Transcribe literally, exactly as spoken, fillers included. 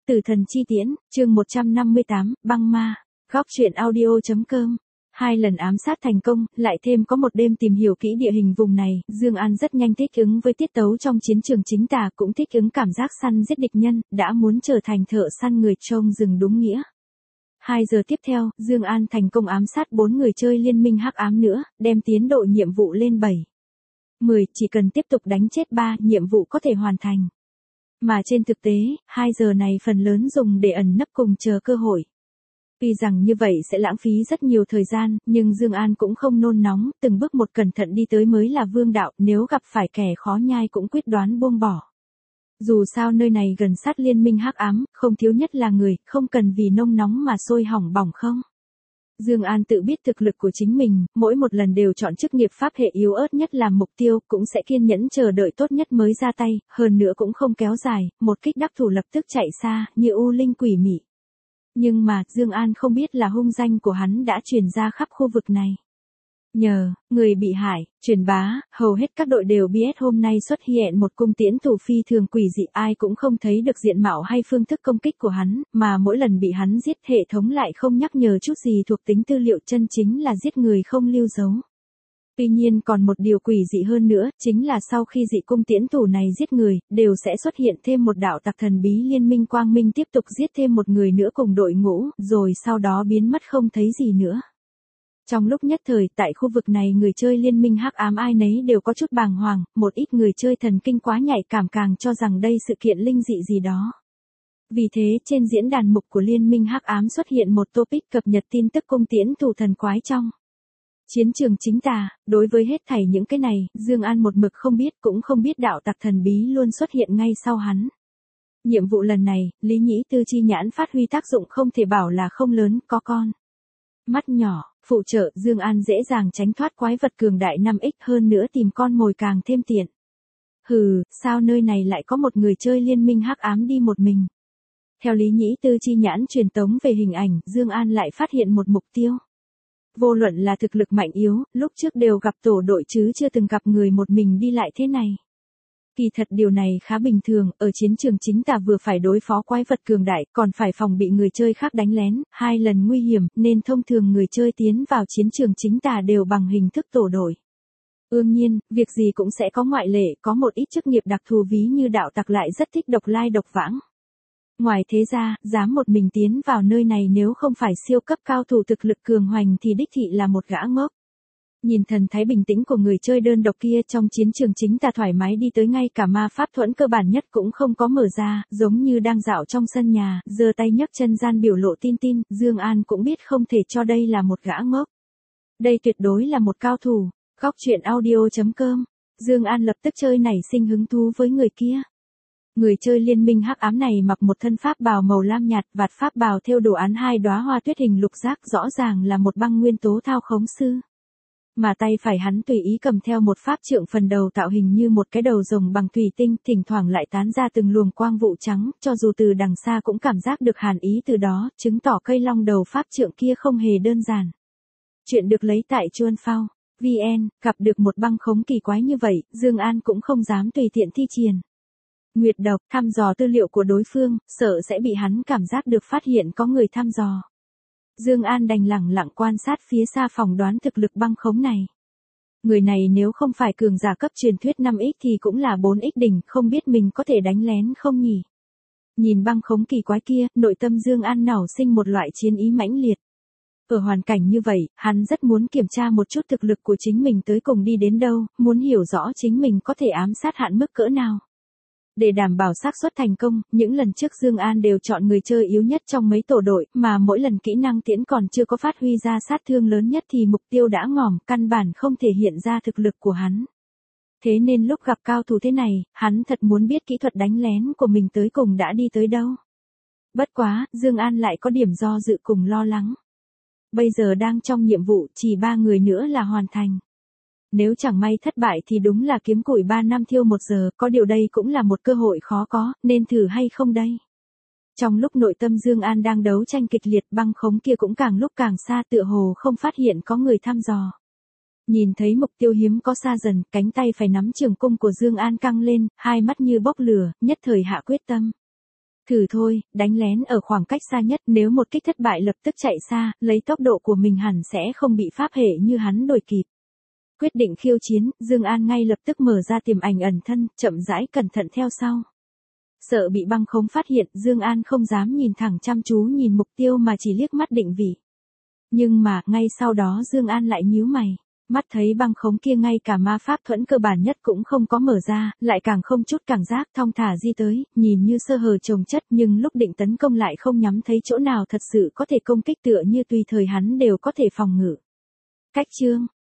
Tử thần chi tiễn, chương một trăm năm mươi tám, băng ma, góc truyện audio.com. Hai lần ám sát thành công, lại thêm có một đêm tìm hiểu kỹ địa hình vùng này, Dương An rất nhanh thích ứng với tiết tấu trong chiến trường chính tà, cũng thích ứng cảm giác săn giết địch nhân, đã muốn trở thành thợ săn người trông rừng đúng nghĩa. Hai giờ tiếp theo, Dương An thành công ám sát bốn người chơi liên minh hắc ám nữa, đem tiến độ nhiệm vụ lên bảy. mười, chỉ cần tiếp tục đánh chết ba, nhiệm vụ có thể hoàn thành. Mà trên thực tế, hai giờ này phần lớn dùng để ẩn nấp cùng chờ cơ hội. Tuy rằng như vậy sẽ lãng phí rất nhiều thời gian, nhưng Dương An cũng không nôn nóng, từng bước một cẩn thận đi tới mới là vương đạo, nếu gặp phải kẻ khó nhai cũng quyết đoán buông bỏ. Dù sao nơi này gần sát liên minh hắc ám, không thiếu nhất là người, không cần vì nông nóng mà sôi hỏng bỏng không. Dương An tự biết thực lực của chính mình, mỗi một lần đều chọn chức nghiệp pháp hệ yếu ớt nhất làm mục tiêu, cũng sẽ kiên nhẫn chờ đợi tốt nhất mới ra tay, hơn nữa cũng không kéo dài, một kích đắc thủ lập tức chạy xa, như u linh quỷ mị. Nhưng mà, Dương An không biết là hung danh của hắn đã truyền ra khắp khu vực này. Nhờ, người bị hại, truyền bá, hầu hết các đội đều biết hôm nay xuất hiện một cung tiễn thủ phi thường quỷ dị, ai cũng không thấy được diện mạo hay phương thức công kích của hắn, mà mỗi lần bị hắn giết hệ thống lại không nhắc nhở chút gì thuộc tính tư liệu, chân chính là giết người không lưu dấu. Tuy nhiên còn một điều quỷ dị hơn nữa, chính là sau khi dị cung tiễn thủ này giết người, đều sẽ xuất hiện thêm một đạo tặc thần bí liên minh quang minh tiếp tục giết thêm một người nữa cùng đội ngũ, rồi sau đó biến mất không thấy gì nữa. Trong lúc nhất thời, tại khu vực này người chơi liên minh hắc ám ai nấy đều có chút bàng hoàng, một ít người chơi thần kinh quá nhạy cảm càng cho rằng đây sự kiện linh dị gì đó. Vì thế, trên diễn đàn mục của liên minh hắc ám xuất hiện một topic cập nhật tin tức cung tiễn thủ thần quái trong chiến trường chính tà. Đối với hết thảy những cái này, Dương An một mực không biết, cũng không biết đạo tặc thần bí luôn xuất hiện ngay sau hắn. Nhiệm vụ lần này, Lý Nhĩ Tư chi nhãn phát huy tác dụng không thể bảo là không lớn, có con mắt nhỏ, phụ trợ, Dương An dễ dàng tránh thoát quái vật cường đại năm x, hơn nữa tìm con mồi càng thêm tiện. Hừ, sao nơi này lại có một người chơi liên minh hắc ám đi một mình? Theo Lý Nhĩ Tư chi nhãn truyền tống về hình ảnh, Dương An lại phát hiện một mục tiêu. Vô luận là thực lực mạnh yếu, lúc trước đều gặp tổ đội chứ chưa từng gặp người một mình đi lại thế này. Kỳ thật điều này khá bình thường, ở chiến trường chính tà vừa phải đối phó quái vật cường đại, còn phải phòng bị người chơi khác đánh lén, hai lần nguy hiểm, nên thông thường người chơi tiến vào chiến trường chính tà đều bằng hình thức tổ đội. Đương nhiên, việc gì cũng sẽ có ngoại lệ, có một ít chức nghiệp đặc thù ví như đạo tặc lại rất thích độc lai độc vãng. Ngoài thế ra, dám một mình tiến vào nơi này nếu không phải siêu cấp cao thủ thực lực cường hoành thì đích thị là một gã ngốc. Nhìn thần thái bình tĩnh của người chơi đơn độc kia trong chiến trường chính tà thoải mái đi tới, ngay cả ma pháp thuẫn cơ bản nhất cũng không có mở ra, giống như đang dạo trong sân nhà, giơ tay nhấc chân gian biểu lộ tin tin, Dương An cũng biết không thể cho đây là một gã ngốc. Đây tuyệt đối là một cao thủ. Góc truyện audio.com. Dương An lập tức chơi nảy sinh hứng thú với người kia. Người chơi liên minh hắc ám này mặc một thân pháp bào màu lam nhạt, vạt pháp bào thêu đồ án hai đóa hoa tuyết hình lục giác, rõ ràng là một băng nguyên tố thao khống sư. Mà tay phải hắn tùy ý cầm theo một pháp trượng, phần đầu tạo hình như một cái đầu rồng bằng thủy tinh, thỉnh thoảng lại tán ra từng luồng quang vụ trắng, cho dù từ đằng xa cũng cảm giác được hàn ý từ đó, chứng tỏ cây long đầu pháp trượng kia không hề đơn giản. Chuyện được lấy tại Chuan Phao vê en, gặp được một băng khống kỳ quái như vậy, Dương An cũng không dám tùy tiện thi triển nguyệt độc, thăm dò tư liệu của đối phương, sợ sẽ bị hắn cảm giác được phát hiện có người thăm dò. Dương An đành lẳng lặng quan sát phía xa phỏng đoán thực lực băng khống này. Người này nếu không phải cường giả cấp truyền thuyết năm x thì cũng là bốn x đỉnh, không biết mình có thể đánh lén không nhỉ? Nhìn băng khống kỳ quái kia, nội tâm Dương An nảy sinh một loại chiến ý mãnh liệt. Ở hoàn cảnh như vậy, hắn rất muốn kiểm tra một chút thực lực của chính mình tới cùng đi đến đâu, muốn hiểu rõ chính mình có thể ám sát hạn mức cỡ nào. Để đảm bảo xác suất thành công, những lần trước Dương An đều chọn người chơi yếu nhất trong mấy tổ đội, mà mỗi lần kỹ năng tiễn còn chưa có phát huy ra sát thương lớn nhất thì mục tiêu đã ngỏm, căn bản không thể hiện ra thực lực của hắn. Thế nên lúc gặp cao thủ thế này, hắn thật muốn biết kỹ thuật đánh lén của mình tới cùng đã đi tới đâu. Bất quá, Dương An lại có điểm do dự cùng lo lắng. Bây giờ đang trong nhiệm vụ, chỉ ba người nữa là hoàn thành. Nếu chẳng may thất bại thì đúng là kiếm củi ba năm thiêu một giờ, có điều đây cũng là một cơ hội khó có, nên thử hay không đây? Trong lúc nội tâm Dương An đang đấu tranh kịch liệt, băng khống kia cũng càng lúc càng xa, tựa hồ không phát hiện có người thăm dò. Nhìn thấy mục tiêu hiếm có xa dần, cánh tay phải nắm trường cung của Dương An căng lên, hai mắt như bốc lửa, nhất thời hạ quyết tâm. Thử thôi, đánh lén ở khoảng cách xa nhất, nếu một kích thất bại lập tức chạy xa, lấy tốc độ của mình hẳn sẽ không bị pháp hệ như hắn đuổi kịp. Quyết định khiêu chiến, Dương An ngay lập tức mở ra tiềm ảnh ẩn thân, chậm rãi cẩn thận theo sau. Sợ bị băng khống phát hiện, Dương An không dám nhìn thẳng chăm chú nhìn mục tiêu mà chỉ liếc mắt định vị. Nhưng mà, ngay sau đó Dương An lại nhíu mày. Mắt thấy băng khống kia ngay cả ma pháp thuẫn cơ bản nhất cũng không có mở ra, lại càng không chút cảm giác thong thả di tới, nhìn như sơ hở chồng chất nhưng lúc định tấn công lại không nhắm thấy chỗ nào thật sự có thể công kích tựa như tùy thời hắn đều có thể phòng ngự. Cách chương